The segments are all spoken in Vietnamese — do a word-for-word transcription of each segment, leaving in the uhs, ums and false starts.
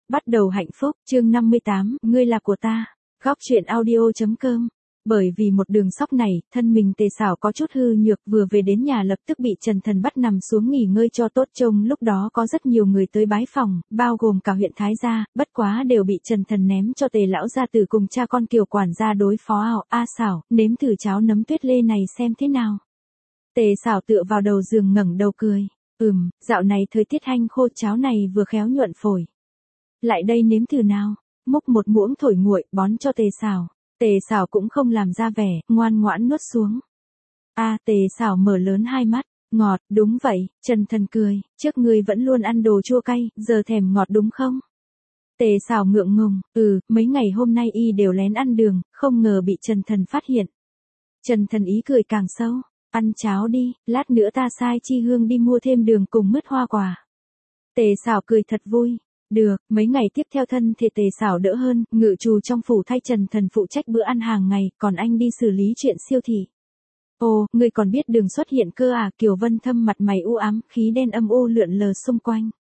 Bắt đầu hạnh phúc, chương năm mươi tám, ngươi là của ta. Góc truyện audio.com. Bởi vì một đường sóc này, thân mình Tề Sảo có chút hư nhược, vừa về đến nhà lập tức bị Trần Thần bắt nằm xuống nghỉ ngơi cho tốt. Trông lúc đó có rất nhiều người tới bái phòng, bao gồm cả huyện Thái gia, bất quá đều bị Trần Thần ném cho Tề lão gia tử cùng cha con Kiều quản gia đối phó. Ảo, a Sảo, nếm thử cháo nấm tuyết lê này xem thế nào. Tề Sảo tựa vào đầu giường ngẩng đầu cười, ừm, dạo này thời tiết hanh khô, cháo này vừa khéo nhuận phổi. Lại đây nếm thử nào, múc một muỗng thổi nguội, bón cho Tề Sảo. Tề Sảo cũng không làm ra vẻ, ngoan ngoãn nuốt xuống. A, à, Tề Sảo mở lớn hai mắt, ngọt, đúng vậy. Trần Thần cười, trước ngươi vẫn luôn ăn đồ chua cay, giờ thèm ngọt đúng không? Tề Sảo ngượng ngùng, ừ, mấy ngày hôm nay y đều lén ăn đường, không ngờ bị Trần Thần phát hiện. Trần Thần ý cười càng sâu, ăn cháo đi, lát nữa ta sai Chi Hương đi mua thêm đường cùng mứt hoa quả. Tề Sảo cười thật vui. Được, mấy ngày tiếp theo thân thể Tề Sảo đỡ hơn, ngự trù trong phủ thay Trần Thần phụ trách bữa ăn hàng ngày, còn anh đi xử lý chuyện siêu thị. Ồ, ngươi còn biết đường xuất hiện cơ à? Kiều Vân Thâm mặt mày u ám, khí đen âm u lượn lờ xung quanh.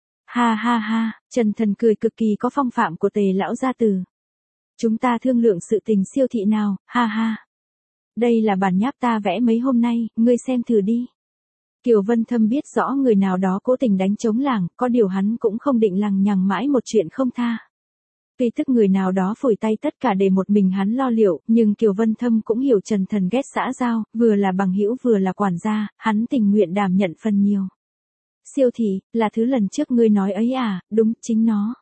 Ha ha ha, Trần Thần cười cực kỳ có phong phạm của Tề lão gia tử. Chúng ta thương lượng sự tình siêu thị nào, ha ha. Đây là bản nháp ta vẽ mấy hôm nay, ngươi xem thử đi. Kiều Vân Thâm biết rõ người nào đó cố tình đánh trống làng, có điều hắn cũng không định lằng nhằng mãi một chuyện không tha. Tuy tức người nào đó phủi tay tất cả để một mình hắn lo liệu, nhưng Kiều Vân Thâm cũng hiểu Trần Thần ghét xã giao, vừa là bằng hữu vừa là quản gia, hắn tình nguyện đảm nhận phần nhiều. Siêu thị, là thứ lần trước ngươi nói ấy à, đúng, chính nó.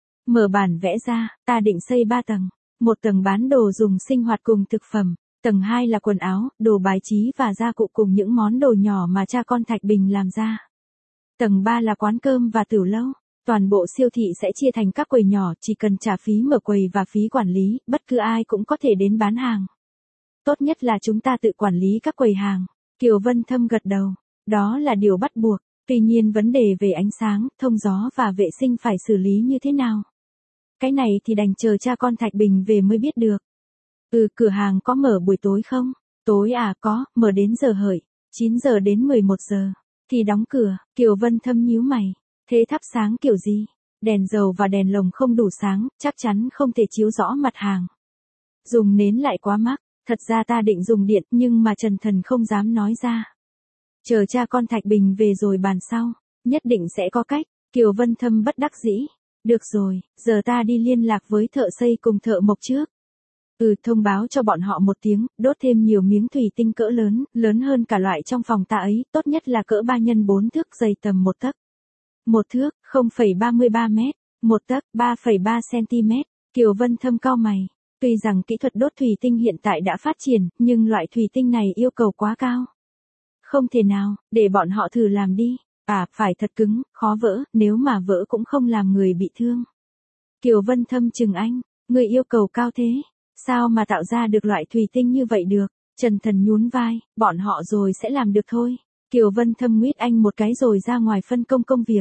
Mở bản vẽ ra, ta định xây ba tầng, một tầng bán đồ dùng sinh hoạt cùng thực phẩm. Tầng hai là quần áo, đồ bài trí và gia cụ cùng những món đồ nhỏ mà cha con Thạch Bình làm ra. Tầng ba là quán cơm và tửu lâu. Toàn bộ siêu thị sẽ chia thành các quầy nhỏ, chỉ cần trả phí mở quầy và phí quản lý, bất cứ ai cũng có thể đến bán hàng. Tốt nhất là chúng ta tự quản lý các quầy hàng. Kiều Vân Thâm gật đầu. Đó là điều bắt buộc. Tuy nhiên vấn đề về ánh sáng, thông gió và vệ sinh phải xử lý như thế nào? Cái này thì đành chờ cha con Thạch Bình về mới biết được. Ừ, cửa hàng có mở buổi tối không? Tối à, có, mở đến giờ hợi, chín giờ đến mười một giờ. Thì đóng cửa. Kiều Vân Thâm nhíu mày. Thế thắp sáng kiểu gì? Đèn dầu và đèn lồng không đủ sáng, chắc chắn không thể chiếu rõ mặt hàng. Dùng nến lại quá mắc, thật ra ta định dùng điện nhưng mà Trần Thần không dám nói ra. Chờ cha con Thạch Bình về rồi bàn sau, nhất định sẽ có cách. Kiều Vân Thâm bất đắc dĩ. Được rồi, giờ ta đi liên lạc với thợ xây cùng thợ mộc trước. Ừ, thông báo cho bọn họ một tiếng, đốt thêm nhiều miếng thủy tinh cỡ lớn, lớn hơn cả loại trong phòng ta ấy, tốt nhất là cỡ ba nhân bốn thước, dày tầm một tấc. Một thước, không phẩy ba mươi ba mét, một tấc, ba phẩy ba xăng-ti-mét. Kiều Vân Thâm cau mày. Tuy rằng kỹ thuật đốt thủy tinh hiện tại đã phát triển, nhưng loại thủy tinh này yêu cầu quá cao. Không thể nào, để bọn họ thử làm đi. À, phải thật cứng, khó vỡ, nếu mà vỡ cũng không làm người bị thương. Kiều Vân Thâm chừng anh, người yêu cầu cao thế. Sao mà tạo ra được loại thủy tinh như vậy được? Trần Thần nhún vai, bọn họ rồi sẽ làm được thôi. Kiều Vân Thâm nguyết anh một cái rồi ra ngoài phân công công việc.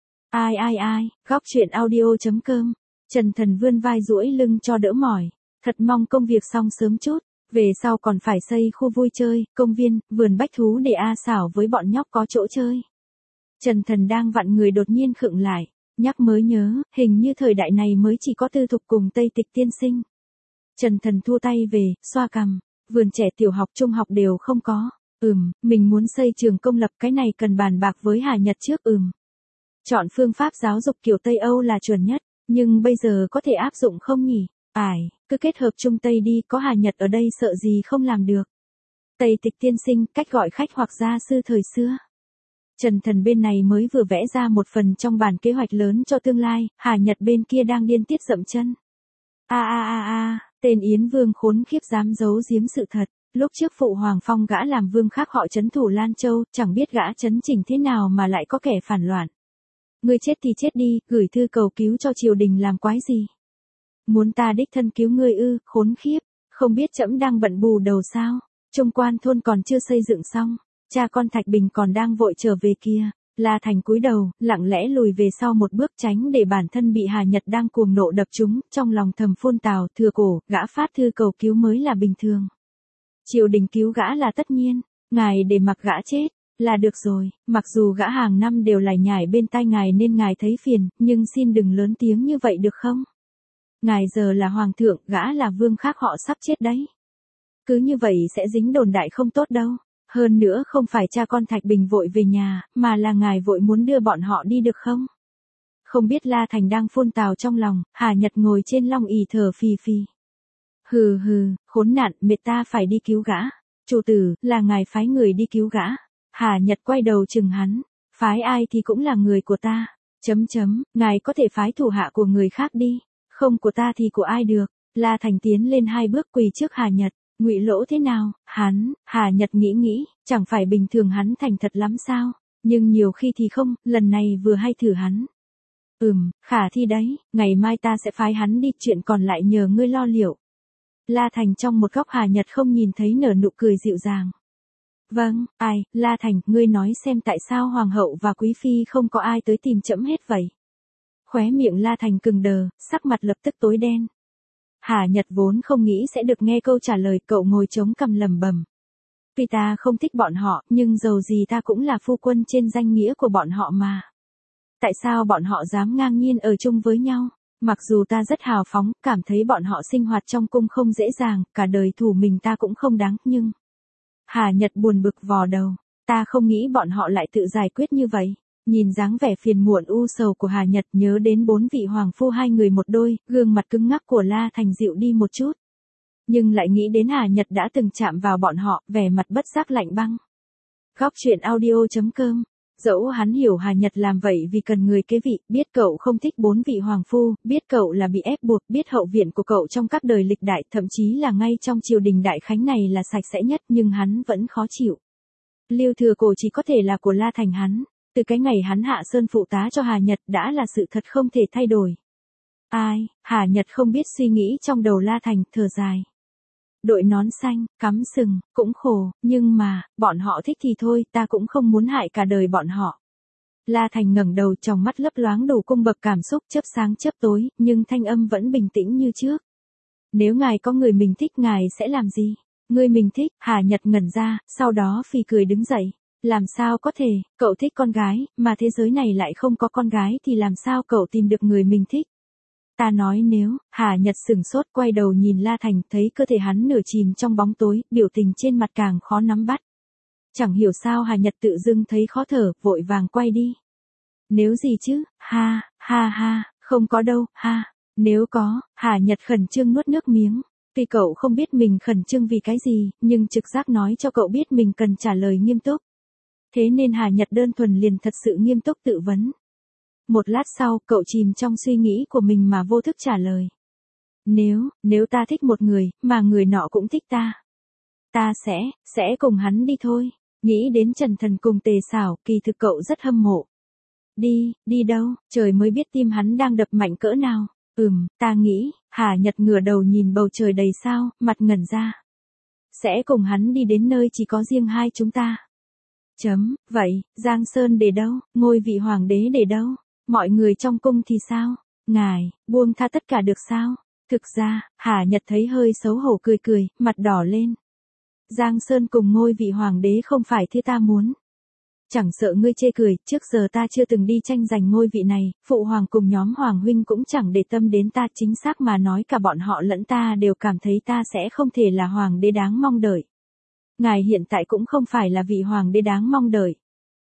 Ai ai ai, góc truyện audio.com. Trần Thần vươn vai duỗi lưng cho đỡ mỏi. Thật mong công việc xong sớm chút. Về sau còn phải xây khu vui chơi, công viên, vườn bách thú để A Sảo với bọn nhóc có chỗ chơi. Trần Thần đang vặn người đột nhiên khựng lại. Nhắc mới nhớ, hình như thời đại này mới chỉ có Tư Thục cùng Tây Tịch tiên sinh. Trần Thần thua tay về, xoa cằm, vườn trẻ tiểu học trung học đều không có. Ừm, mình muốn xây trường công lập, cái này cần bàn bạc với Hà Nhật trước. Ừm. Chọn phương pháp giáo dục kiểu Tây Âu là chuẩn nhất, nhưng bây giờ có thể áp dụng không nhỉ? Ải, cứ kết hợp Trung Tây đi, có Hà Nhật ở đây sợ gì không làm được. Tây Tịch tiên sinh, cách gọi khách hoặc gia sư thời xưa. Trần Thần bên này mới vừa vẽ ra một phần trong bản kế hoạch lớn cho tương lai, Hà Nhật bên kia đang điên tiết dậm chân. A a a a, tên Yến Vương khốn khiếp dám giấu giếm sự thật. Lúc trước phụ Hoàng Phong gã làm vương khác họ trấn thủ Lan Châu, chẳng biết gã trấn chỉnh thế nào mà lại có kẻ phản loạn. Ngươi chết thì chết đi, gửi thư cầu cứu cho triều đình làm quái gì? Muốn ta đích thân cứu ngươi ư? Khốn khiếp, không biết trẫm đang bận bù đầu sao? Trung quan thôn còn chưa xây dựng xong, cha con Thạch Bình còn đang vội trở về kia. La Thành cúi đầu, lặng lẽ lùi về sau một bước tránh để bản thân bị Hà Nhật đang cuồng nộ đập trúng, trong lòng thầm phun tào, thừa cổ, gã phát thư cầu cứu mới là bình thường. Triều đình cứu gã là tất nhiên, ngài để mặc gã chết, Là được rồi, mặc dù gã hàng năm đều lải nhải bên tai ngài nên ngài thấy phiền, nhưng xin đừng lớn tiếng như vậy được không? Ngài giờ là hoàng thượng, gã là vương khác họ sắp chết đấy. Cứ như vậy sẽ dính đồn đại không tốt đâu. Hơn nữa không phải cha con Thạch Bình vội về nhà, mà là ngài vội muốn đưa bọn họ đi được không? Không biết La Thành đang phun tào trong lòng, Hà Nhật ngồi trên long ỷ thở phì phì. Hừ hừ, khốn nạn, mệt ta phải đi cứu gã. Chủ tử, là ngài phái người đi cứu gã. Hà Nhật quay đầu chừng hắn. Phái ai thì cũng là người của ta. Chấm chấm, ngài có thể phái thủ hạ của người khác đi. Không của ta thì của ai được. La Thành tiến lên hai bước quỳ trước Hà Nhật. Ngụy Lỗ thế nào? Hắn, Hà Nhật nghĩ nghĩ, chẳng phải bình thường hắn thành thật lắm sao? Nhưng nhiều khi thì không, lần này vừa hay thử hắn. Ừm, khả thi đấy, ngày mai ta sẽ phái hắn đi, chuyện còn lại nhờ ngươi lo liệu. La Thành trong một góc Hà Nhật không nhìn thấy nở nụ cười dịu dàng. Vâng, ai, La Thành, ngươi nói xem tại sao Hoàng hậu và Quý Phi không có ai tới tìm trẫm hết vậy? Khóe miệng La Thành cứng đờ, sắc mặt lập tức tối đen. Hà Nhật vốn không nghĩ sẽ được nghe câu trả lời, cậu ngồi chống cằm lẩm bẩm. Tuy ta không thích bọn họ, nhưng dầu gì ta cũng là phu quân trên danh nghĩa của bọn họ mà. Tại sao bọn họ dám ngang nhiên ở chung với nhau? Mặc dù ta rất hào phóng, cảm thấy bọn họ sinh hoạt trong cung không dễ dàng, cả đời thủ mình ta cũng không đáng, nhưng... Hà Nhật buồn bực vò đầu. Ta không nghĩ bọn họ lại tự giải quyết như vậy. Nhìn dáng vẻ phiền muộn u sầu của Hà Nhật, nhớ đến bốn vị hoàng phu hai người một đôi, gương mặt cứng ngắc của La Thành dịu đi một chút. Nhưng lại nghĩ đến Hà Nhật đã từng chạm vào bọn họ, vẻ mặt bất giác lạnh băng. Góc truyện audio chấm com. Dẫu hắn hiểu Hà Nhật làm vậy vì cần người kế vị, biết cậu không thích bốn vị hoàng phu, biết cậu là bị ép buộc, biết hậu viện của cậu trong các đời lịch đại, thậm chí là ngay trong triều đình đại khánh này là sạch sẽ nhất, nhưng hắn vẫn khó chịu. Lưu Thừa Cổ chỉ có thể là của La Thành hắn. Từ cái ngày hắn hạ sơn phụ tá cho Hà Nhật đã là sự thật không thể thay đổi. Ai, Hà Nhật không biết suy nghĩ trong đầu La Thành, thở dài. Đội nón xanh, cắm sừng, cũng khổ, nhưng mà, bọn họ thích thì thôi, ta cũng không muốn hại cả đời bọn họ. La Thành ngẩng đầu, trong mắt lấp loáng đủ cung bậc cảm xúc, chớp sáng chớp tối, nhưng thanh âm vẫn bình tĩnh như trước. Nếu ngài có người mình thích, ngài sẽ làm gì? Người mình thích? Hà Nhật ngẩn ra, sau đó phì cười đứng dậy. Làm sao có thể, cậu thích con gái, mà thế giới này lại không có con gái thì làm sao cậu tìm được người mình thích? Ta nói nếu, Hà Nhật sửng sốt quay đầu nhìn La Thành, thấy cơ thể hắn nửa chìm trong bóng tối, biểu tình trên mặt càng khó nắm bắt. Chẳng hiểu sao Hà Nhật tự dưng thấy khó thở, vội vàng quay đi. Nếu gì chứ, ha, ha ha, không có đâu, ha, nếu có, Hà Nhật khẩn trương nuốt nước miếng. Tuy cậu không biết mình khẩn trương vì cái gì, nhưng trực giác nói cho cậu biết mình cần trả lời nghiêm túc. Thế nên Hà Nhật đơn thuần liền thật sự nghiêm túc tự vấn. Một lát sau, cậu chìm trong suy nghĩ của mình mà vô thức trả lời. Nếu, nếu ta thích một người, mà người nọ cũng thích ta. Ta sẽ, sẽ cùng hắn đi thôi. Nghĩ đến Trần Thần cùng Tề Xảo, kỳ thực cậu rất hâm mộ. Đi, đi đâu, trời mới biết tim hắn đang đập mạnh cỡ nào. Ừm, ta nghĩ, Hà Nhật ngửa đầu nhìn bầu trời đầy sao, mặt ngẩn ra. Sẽ cùng hắn đi đến nơi chỉ có riêng hai chúng ta. Chấm, vậy, Giang Sơn để đâu, ngôi vị hoàng đế để đâu, mọi người trong cung thì sao, ngài, buông tha tất cả được sao? Thực ra, Hà Nhật thấy hơi xấu hổ cười cười, mặt đỏ lên. Giang Sơn cùng ngôi vị hoàng đế không phải thứ ta muốn. Chẳng sợ ngươi chê cười, trước giờ ta chưa từng đi tranh giành ngôi vị này, phụ hoàng cùng nhóm hoàng huynh cũng chẳng để tâm đến ta, chính xác mà nói cả bọn họ lẫn ta đều cảm thấy ta sẽ không thể là hoàng đế đáng mong đợi. Ngài hiện tại cũng không phải là vị hoàng đế đáng mong đợi.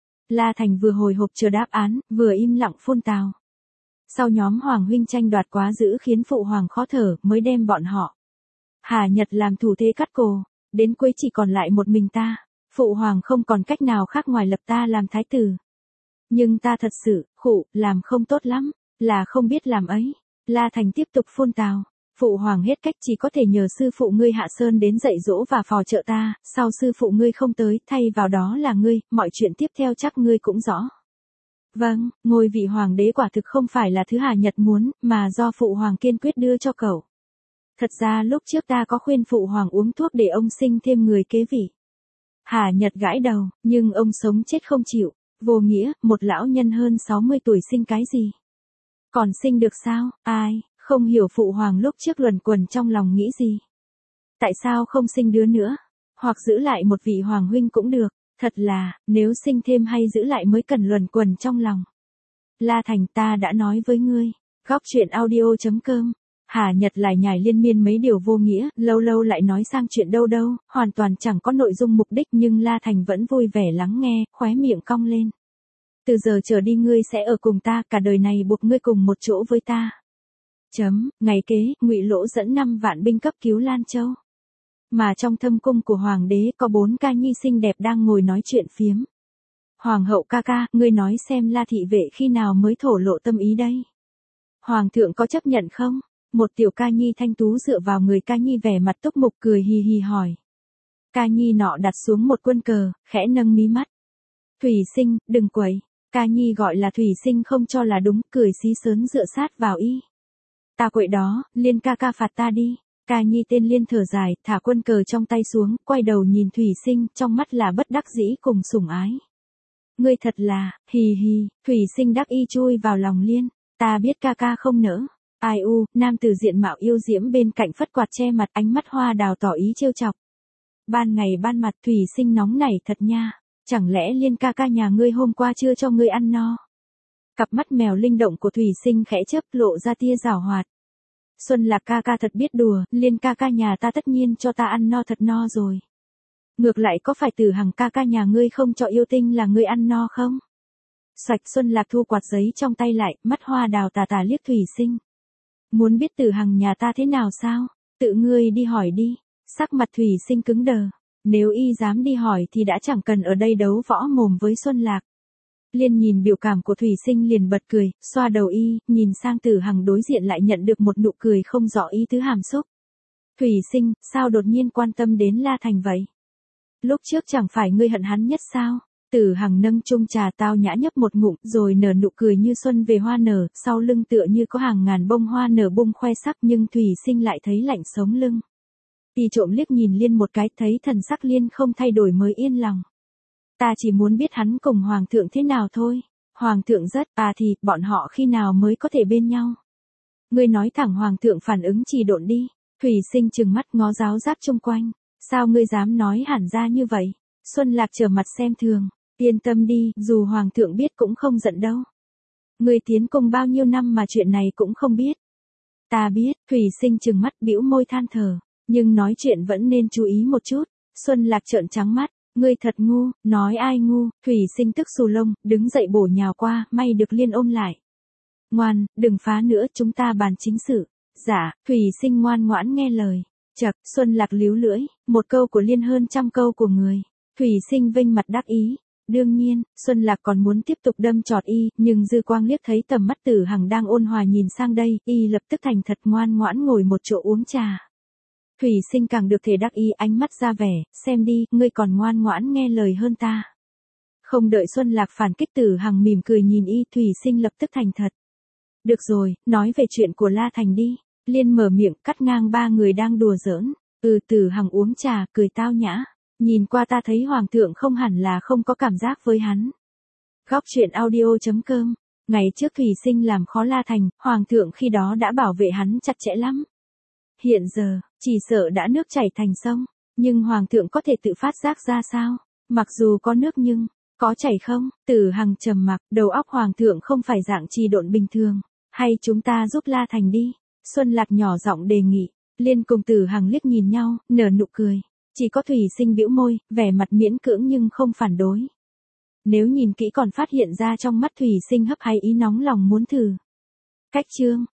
La Thành vừa hồi hộp chờ đáp án, vừa im lặng phun tào. Sau nhóm hoàng huynh tranh đoạt quá dữ khiến phụ hoàng khó thở, mới đem bọn họ. Hà Nhật làm thủ thế cắt cổ, đến cuối chỉ còn lại một mình ta. Phụ hoàng không còn cách nào khác ngoài lập ta làm thái tử. Nhưng ta thật sự, khụ, làm không tốt lắm, là không biết làm ấy. La Thành tiếp tục phun tào. Phụ hoàng hết cách chỉ có thể nhờ sư phụ ngươi hạ sơn đến dạy dỗ và phò trợ ta, sau sư phụ ngươi không tới, thay vào đó là ngươi, mọi chuyện tiếp theo chắc ngươi cũng rõ. Vâng, ngôi vị hoàng đế quả thực không phải là thứ Hà Nhật muốn, mà do phụ hoàng kiên quyết đưa cho cậu. Thật ra lúc trước ta có khuyên phụ hoàng uống thuốc để ông sinh thêm người kế vị. Hà Nhật gãi đầu, nhưng ông sống chết không chịu, vô nghĩa, một lão nhân hơn sáu mươi tuổi sinh cái gì? Còn sinh được sao, ai? Không hiểu phụ hoàng lúc trước luẩn quẩn trong lòng nghĩ gì. Tại sao không sinh đứa nữa? Hoặc giữ lại một vị hoàng huynh cũng được. Thật là, nếu sinh thêm hay giữ lại mới cần luẩn quẩn trong lòng. La Thành, ta đã nói với ngươi. Góc truyện audio.com. Hà Nhật lại nhải liên miên mấy điều vô nghĩa, lâu lâu lại nói sang chuyện đâu đâu, hoàn toàn chẳng có nội dung mục đích, nhưng La Thành vẫn vui vẻ lắng nghe, khóe miệng cong lên. Từ giờ trở đi ngươi sẽ ở cùng ta, cả đời này buộc ngươi cùng một chỗ với ta. Chấm, ngày kế, Ngụy Lỗ dẫn năm vạn binh cấp cứu Lan Châu. Mà trong thâm cung của hoàng đế có bốn ca nhi xinh đẹp đang ngồi nói chuyện phiếm. Hoàng hậu ca ca, ngươi nói xem La thị vệ khi nào mới thổ lộ tâm ý đây? Hoàng thượng có chấp nhận không? Một tiểu ca nhi thanh tú dựa vào người ca nhi vẻ mặt túc mục cười hì hì hỏi. Ca nhi nọ đặt xuống một quân cờ, khẽ nâng mí mắt. Thủy Sinh, đừng quấy. Ca nhi gọi là Thủy Sinh không cho là đúng, cười xí sớn dựa sát vào y. Ta quậy đó, Liên ca ca phạt ta đi. Ca nhi tên Liên thở dài, thả quân cờ trong tay xuống, quay đầu nhìn Thủy Sinh, trong mắt là bất đắc dĩ cùng sủng ái. Ngươi thật là, hì hì, Thủy Sinh đắc y chui vào lòng Liên. Ta biết ca ca không nỡ. Ai u, nam tử diện mạo yêu diễm bên cạnh phất quạt che mặt, ánh mắt hoa đào tỏ ý trêu chọc. Ban ngày ban mặt Thủy Sinh nóng nảy thật nha. Chẳng lẽ Liên ca ca nhà ngươi hôm qua chưa cho ngươi ăn no? Cặp mắt mèo linh động của Thủy Sinh khẽ chớp lộ ra tia giảo hoạt. Xuân Lạc ca ca thật biết đùa, Liên ca ca nhà ta tất nhiên cho ta ăn no thật no rồi. Ngược lại có phải Tử Hằng ca ca nhà ngươi không cho yêu tinh là ngươi ăn no không? Sạch Xuân Lạc thu quạt giấy trong tay lại, mắt hoa đào tà tà liếc Thủy Sinh. Muốn biết Tử Hằng nhà ta thế nào sao? Tự ngươi đi hỏi đi. Sắc mặt Thủy Sinh cứng đờ. Nếu y dám đi hỏi thì đã chẳng cần ở đây đấu võ mồm với Xuân Lạc. Liên nhìn biểu cảm của Thủy Sinh liền bật cười, xoa đầu y, nhìn sang Tử Hằng đối diện lại nhận được một nụ cười không rõ ý tứ hàm xúc. Thủy Sinh, sao đột nhiên quan tâm đến La Thành vậy? Lúc trước chẳng phải ngươi hận hắn nhất sao? Tử Hằng nâng chung trà tao nhã nhấp một ngụm, rồi nở nụ cười như xuân về hoa nở, sau lưng tựa như có hàng ngàn bông hoa nở bung khoe sắc, nhưng Thủy Sinh lại thấy lạnh sống lưng. Y trộm liếc nhìn Liên một cái, thấy thần sắc Liên không thay đổi mới yên lòng. Ta chỉ muốn biết hắn cùng Hoàng thượng thế nào thôi. Hoàng thượng rất, à thì, bọn họ khi nào mới có thể bên nhau? Ngươi nói thẳng Hoàng thượng phản ứng trì độn đi. Thủy Sinh trừng mắt ngó giáo giác chung quanh. Sao ngươi dám nói hẳn ra như vậy? Xuân Lạc trở mặt xem thường. Yên tâm đi, dù Hoàng thượng biết cũng không giận đâu. Ngươi tiến cung bao nhiêu năm mà chuyện này cũng không biết. Ta biết, Thủy Sinh trừng mắt bĩu môi than thở. Nhưng nói chuyện vẫn nên chú ý một chút. Xuân Lạc trợn trắng mắt. Ngươi thật ngu, nói ai ngu? Thủy Sinh tức xù lông, đứng dậy bổ nhào qua, may được Liên ôm lại. Ngoan, đừng phá nữa, chúng ta bàn chính sự. Dạ, Thủy Sinh ngoan ngoãn nghe lời. Chậc, Xuân Lạc líu lưỡi, một câu của Liên hơn trăm câu của người. Thủy Sinh vênh mặt đắc ý. Đương nhiên, Xuân Lạc còn muốn tiếp tục đâm chọt y, nhưng dư quang liếc thấy tầm mắt Tử Hằng đang ôn hòa nhìn sang đây, y lập tức thành thật ngoan ngoãn ngồi một chỗ uống trà. Thủy Sinh càng được thể đắc ý, ánh mắt ra vẻ, xem đi, ngươi còn ngoan ngoãn nghe lời hơn ta. Không đợi Xuân Lạc phản kích, Tử Hằng mỉm cười nhìn y, Thủy Sinh lập tức thành thật. Được rồi, nói về chuyện của La Thành đi. Liên mở miệng cắt ngang ba người đang đùa giỡn. Ừ, Tử Hằng uống trà, cười tao nhã. Nhìn qua ta thấy Hoàng thượng không hẳn là không có cảm giác với hắn. Góc truyện audio.com. Ngày trước Thủy Sinh làm khó La Thành, Hoàng thượng khi đó đã bảo vệ hắn chặt chẽ lắm. Hiện giờ, chỉ sợ đã nước chảy thành sông. Nhưng Hoàng thượng có thể tự phát giác ra sao? Mặc dù có nước nhưng, có chảy không? Tử Hằng trầm mặc, đầu óc Hoàng thượng không phải dạng trì độn bình thường. Hay chúng ta giúp La Thành đi? Xuân Lạc nhỏ giọng đề nghị. Liên cùng Tử Hằng liếc nhìn nhau, nở nụ cười. Chỉ có Thủy Sinh bĩu môi, vẻ mặt miễn cưỡng nhưng không phản đối. Nếu nhìn kỹ còn phát hiện ra trong mắt Thủy Sinh hấp háy ý nóng lòng muốn thử. Cách chương.